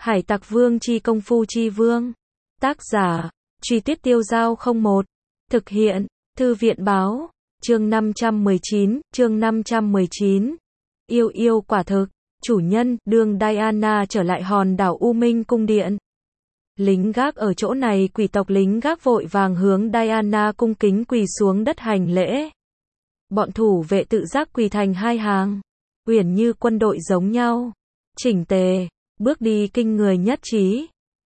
Hải Tặc Vương chi công phu chi vương. Tác giả, Truy Tuyết Tiêu Giao 01. Thực hiện, Thư viện Báo. Chương 519. Yêu yêu quả thực. Chủ nhân, đường Diana trở lại hòn đảo U Minh cung điện. Lính gác ở chỗ này, quỷ tộc lính gác vội vàng hướng Diana cung kính quỳ xuống đất hành lễ. Bọn thủ vệ tự giác quỳ thành hai hàng, uyển như quân đội giống nhau, chỉnh tề, bước đi kinh người nhất trí.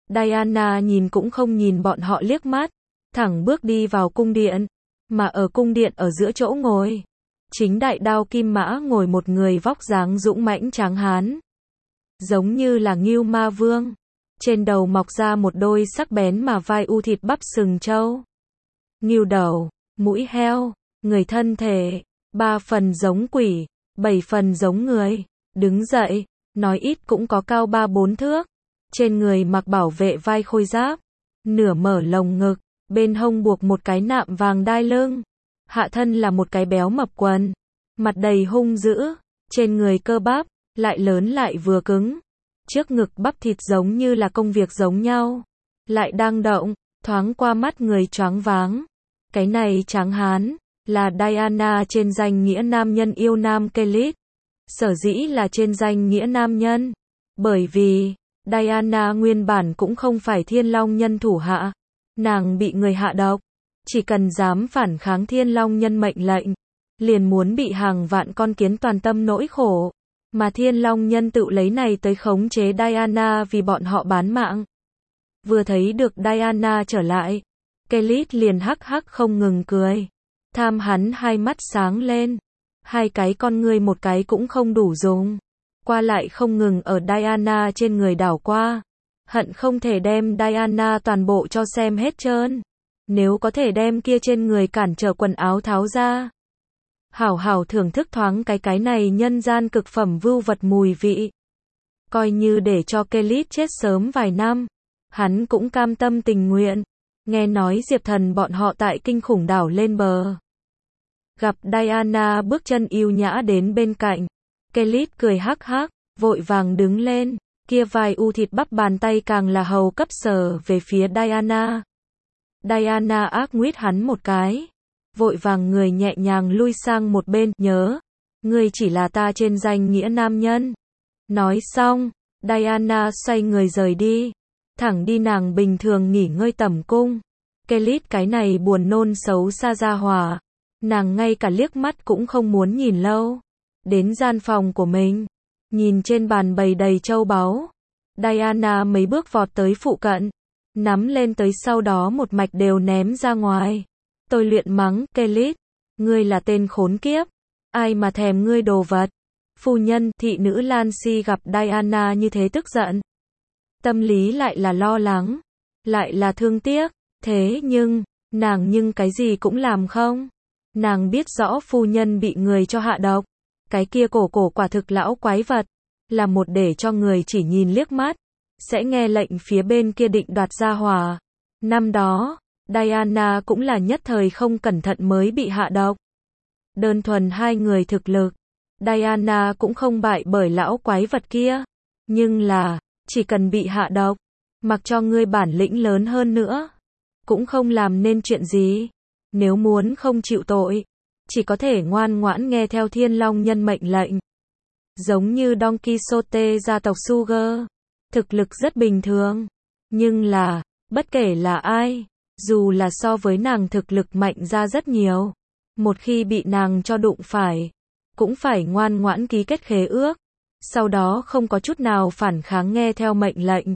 Diana nhìn cũng không nhìn bọn họ liếc mắt, thẳng bước đi vào cung điện, mà ở cung điện ở giữa chỗ ngồi, chính đại đao kim mã ngồi một người vóc dáng dũng mãnh tráng hán, giống như là Ngưu Ma Vương. Trên đầu mọc ra một đôi sắc bén mà vai u thịt bắp sừng trâu. Ngưu đầu, mũi heo, người thân thể, 3 phần giống quỷ, 7 phần giống người. Đứng dậy, nói ít cũng có cao 3-4 thước. Trên người mặc bảo vệ vai khôi giáp, nửa mở lồng ngực, bên hông buộc một cái nạm vàng đai lưng. Hạ thân là một cái béo mập quần, mặt đầy hung dữ, trên người cơ bắp, lại lớn lại vừa cứng. Trước ngực bắp thịt giống như là công việc giống nhau, lại đang động, thoáng qua mắt người choáng váng. Cái này tráng hán, là Diana trên danh nghĩa nam nhân yêu nam Kelit. Sở dĩ là trên danh nghĩa nam nhân, bởi vì Diana nguyên bản cũng không phải Thiên Long Nhân thủ hạ, nàng bị người hạ độc, chỉ cần dám phản kháng Thiên Long Nhân mệnh lệnh, liền muốn bị hàng vạn con kiến toàn tâm nỗi khổ. Mà Thiên Long Nhân tự lấy này tới khống chế Diana vì bọn họ bán mạng. Vừa thấy được Diana trở lại, Kelit liền hắc hắc không ngừng cười. Tham hắn hai mắt sáng lên. Hai cái con ngươi một cái cũng không đủ dùng. Qua lại không ngừng ở Diana trên người đảo qua. Hận không thể đem Diana toàn bộ cho xem hết trơn. Nếu có thể đem kia trên người cản trở quần áo tháo ra. Hảo hảo thưởng thức thoáng cái này nhân gian cực phẩm vưu vật mùi vị. Coi như để cho Kelit chết sớm vài năm, hắn cũng cam tâm tình nguyện. Nghe nói Diệp Thần bọn họ tại kinh khủng đảo lên bờ. Gặp Diana bước chân yêu nhã đến bên cạnh. Kelit cười hắc hắc, vội vàng đứng lên, kia vài u thịt bắp bàn tay càng là hầu cấp sờ về phía Diana. Diana ác nguyết hắn một cái. Vội vàng người nhẹ nhàng lui sang một bên, nhớ, ngươi chỉ là ta trên danh nghĩa nam nhân. Nói xong, Diana xoay người rời đi, thẳng đi nàng bình thường nghỉ ngơi tẩm cung. Kelit cái này buồn nôn xấu xa ra hỏa, nàng ngay cả liếc mắt cũng không muốn nhìn lâu. Đến gian phòng của mình, nhìn trên bàn bày đầy châu báu, Diana mấy bước vọt tới phụ cận, nắm lên tới sau đó một mạch đều ném ra ngoài. Tôi luyện mắng, Kelit, ngươi là tên khốn kiếp, ai mà thèm ngươi đồ vật. Phu nhân, thị nữ Lancy gặp Diana như thế tức giận. Tâm lý lại là lo lắng, lại là thương tiếc, thế nhưng cái gì cũng làm không. Nàng biết rõ phu nhân bị người cho hạ độc, cái kia cổ quả thực lão quái vật, là một để cho người chỉ nhìn liếc mắt, sẽ nghe lệnh phía bên kia định đoạt gia hỏa. Năm đó, Diana cũng là nhất thời không cẩn thận mới bị hạ độc. Đơn thuần hai người thực lực, Diana cũng không bại bởi lão quái vật kia. Nhưng là, chỉ cần bị hạ độc, mặc cho ngươi bản lĩnh lớn hơn nữa, cũng không làm nên chuyện gì. Nếu muốn không chịu tội, chỉ có thể ngoan ngoãn nghe theo Thiên Long Nhân mệnh lệnh. Giống như Don Quixote gia tộc Sugar, thực lực rất bình thường. Nhưng là, bất kể là ai, dù là so với nàng thực lực mạnh ra rất nhiều, một khi bị nàng cho đụng phải, cũng phải ngoan ngoãn ký kết khế ước, sau đó không có chút nào phản kháng nghe theo mệnh lệnh.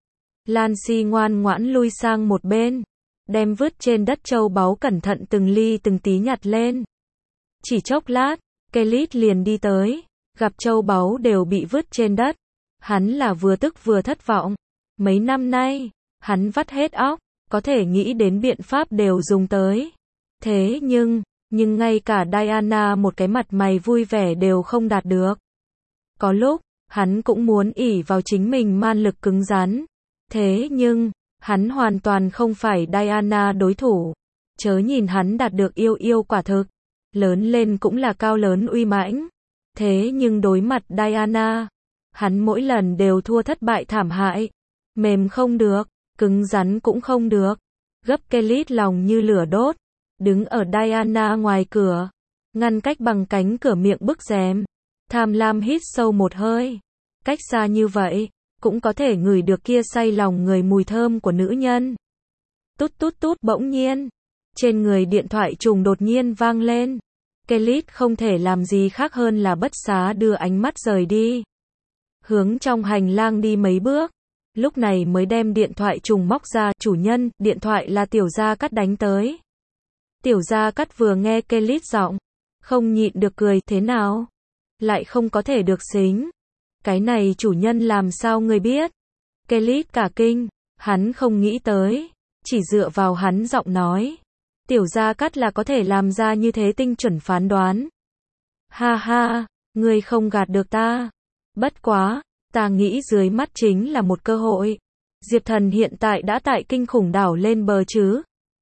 Lancy ngoan ngoãn lui sang một bên, đem vứt trên đất châu báu cẩn thận từng ly từng tí nhặt lên. Chỉ chốc lát, Kelit liền đi tới, gặp châu báu đều bị vứt trên đất. Hắn là vừa tức vừa thất vọng. Mấy năm nay, hắn vắt hết óc, có thể nghĩ đến biện pháp đều dùng tới. Thế nhưng ngay cả Diana một cái mặt mày vui vẻ đều không đạt được. Có lúc, hắn cũng muốn ỷ vào chính mình man lực cứng rắn. Thế nhưng, hắn hoàn toàn không phải Diana đối thủ. Chớ nhìn hắn đạt được yêu yêu quả thực, lớn lên cũng là cao lớn uy mãnh. Thế nhưng đối mặt Diana, Hắn mỗi lần đều thua thất bại thảm hại. Mềm không được, cứng rắn cũng không được. Gấp Kelly lòng như lửa đốt, đứng ở Diana ngoài cửa, ngăn cách bằng cánh cửa miệng bức rèm. Tham lam hít sâu một hơi. Cách xa như vậy, cũng có thể ngửi được kia say lòng người mùi thơm của nữ nhân. Tút tút tút bỗng nhiên. Trên người điện thoại trùng đột nhiên vang lên. Kelly không thể làm gì khác hơn là bất xá đưa ánh mắt rời đi. Hướng trong hành lang đi mấy bước. Lúc này mới đem điện thoại trùng móc ra. Chủ nhân, điện thoại là Tiểu Gia Cát đánh tới. Tiểu Gia Cát vừa nghe Kelly giọng, không nhịn được cười. Thế nào? Lại không có thể được xính. Cái này chủ nhân làm sao ngươi biết? Kelly cả kinh. Hắn không nghĩ tới. Chỉ dựa vào hắn giọng nói. Tiểu Gia Cát là có thể làm ra như thế tinh chuẩn phán đoán. Ha ha, ngươi không gạt được ta. Bất quá, ta nghĩ dưới mắt chính là một cơ hội. Diệp Thần hiện tại đã tại kinh khủng đảo lên bờ chứ?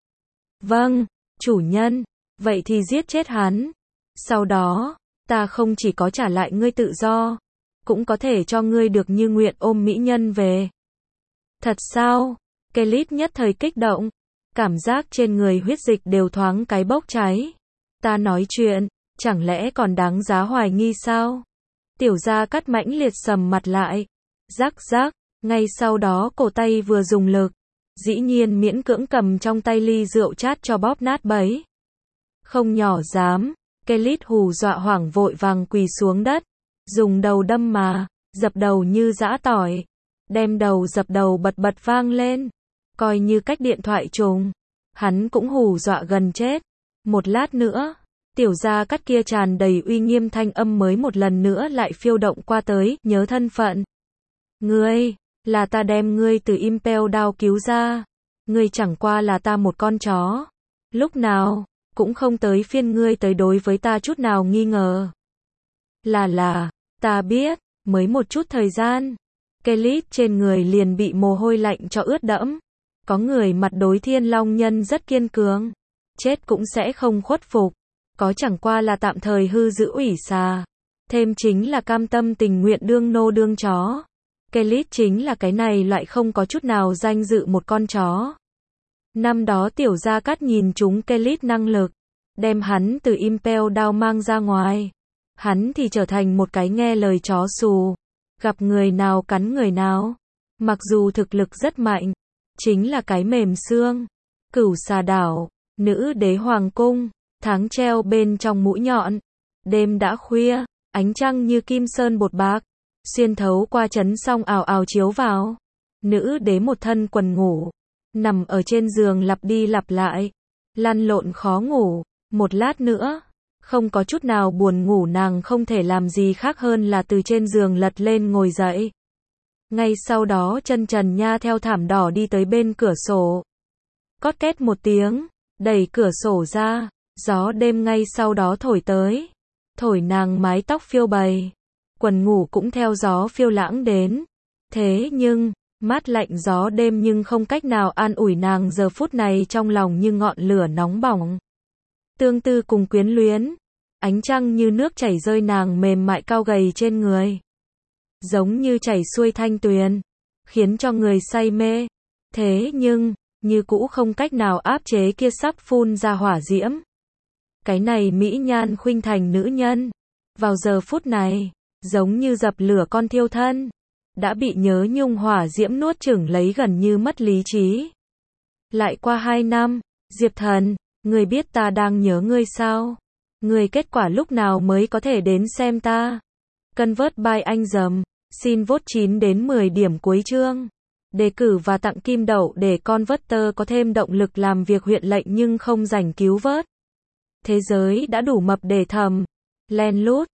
Vâng, chủ nhân. Vậy thì giết chết hắn. Sau đó, ta không chỉ có trả lại ngươi tự do, cũng có thể cho ngươi được như nguyện ôm mỹ nhân về. Thật sao? Kelly nhất thời kích động. Cảm giác trên người huyết dịch đều thoáng cái bốc cháy. Ta nói chuyện, chẳng lẽ còn đáng giá hoài nghi sao? Tiểu Gia Cát mãnh liệt sầm mặt lại. Rắc rắc, ngay sau đó cổ tay vừa dùng lực. Dĩ nhiên miễn cưỡng cầm trong tay ly rượu chát cho bóp nát bấy. Không nhỏ dám. Kelly hù dọa hoảng vội vàng quỳ xuống đất. Dùng đầu đâm mà, dập đầu như giã tỏi. Đem đầu dập đầu bật bật vang lên. Coi như cách điện thoại trùng. Hắn cũng hù dọa gần chết. Một lát nữa, Tiểu Gia Cát kia tràn đầy uy nghiêm thanh âm mới một lần nữa lại phiêu động qua tới, nhớ thân phận. Ngươi, là ta đem ngươi từ Impel Down cứu ra. Ngươi chẳng qua là ta một con chó. Lúc nào, cũng không tới phiên ngươi tới đối với ta chút nào nghi ngờ. Là, ta biết, mới một chút thời gian. Kelly trên người liền bị mồ hôi lạnh cho ướt đẫm. Có người mặt đối Thiên Long Nhân rất kiên cường. Chết cũng sẽ không khuất phục. Có chẳng qua là tạm thời hư giữ ủy xà. Thêm chính là cam tâm tình nguyện đương nô đương chó. Kelly chính là cái này loại không có chút nào danh dự một con chó. Năm đó Tiểu Gia Cát nhìn chúng Kelly năng lực. Đem hắn từ Impel Down mang ra ngoài. Hắn thì trở thành một cái nghe lời chó xù. Gặp người nào cắn người nào. Mặc dù thực lực rất mạnh. Chính là cái mềm xương. Cửu xà đảo. Nữ đế hoàng cung. Tháng treo bên trong mũi nhọn. Đêm đã khuya. Ánh trăng như kim sơn bột bạc. Xuyên thấu qua chấn song ào ào chiếu vào. Nữ đế một thân quần ngủ. Nằm ở trên giường lặp đi lặp lại. Lăn lộn khó ngủ. Một lát nữa. Không có chút nào buồn ngủ nàng không thể làm gì khác hơn là từ trên giường lật lên ngồi dậy. Ngay sau đó chân trần nha theo thảm đỏ đi tới bên cửa sổ. Cót két một tiếng. Đẩy cửa sổ ra. Gió đêm ngay sau đó thổi tới. Thổi nàng mái tóc phiêu bày. Quần ngủ cũng theo gió phiêu lãng đến. Thế nhưng, mát lạnh gió đêm nhưng không cách nào an ủi nàng giờ phút này trong lòng như ngọn lửa nóng bỏng. Tương tư cùng quyến luyến. Ánh trăng như nước chảy rơi nàng mềm mại cao gầy trên người. Giống như chảy xuôi thanh tuyền. Khiến cho người say mê. Thế nhưng, như cũ không cách nào áp chế kia sắp phun ra hỏa diễm. Cái này mỹ nhan khuynh thành nữ nhân. Vào giờ phút này, giống như dập lửa con thiêu thân. Đã bị nhớ nhung hỏa diễm nuốt chửng lấy gần như mất lý trí. Lại qua 2 năm, Diệp Thần, ngươi biết ta đang nhớ ngươi sao? Ngươi kết quả lúc nào mới có thể đến xem ta? Convert by anh dầm, xin vote 9 đến 10 điểm cuối chương. Đề cử và tặng kim đậu để Converter có thêm động lực làm việc huyện lệnh nhưng không rảnh cứu vớt. Thế giới đã đủ mập để thầm. Len lút.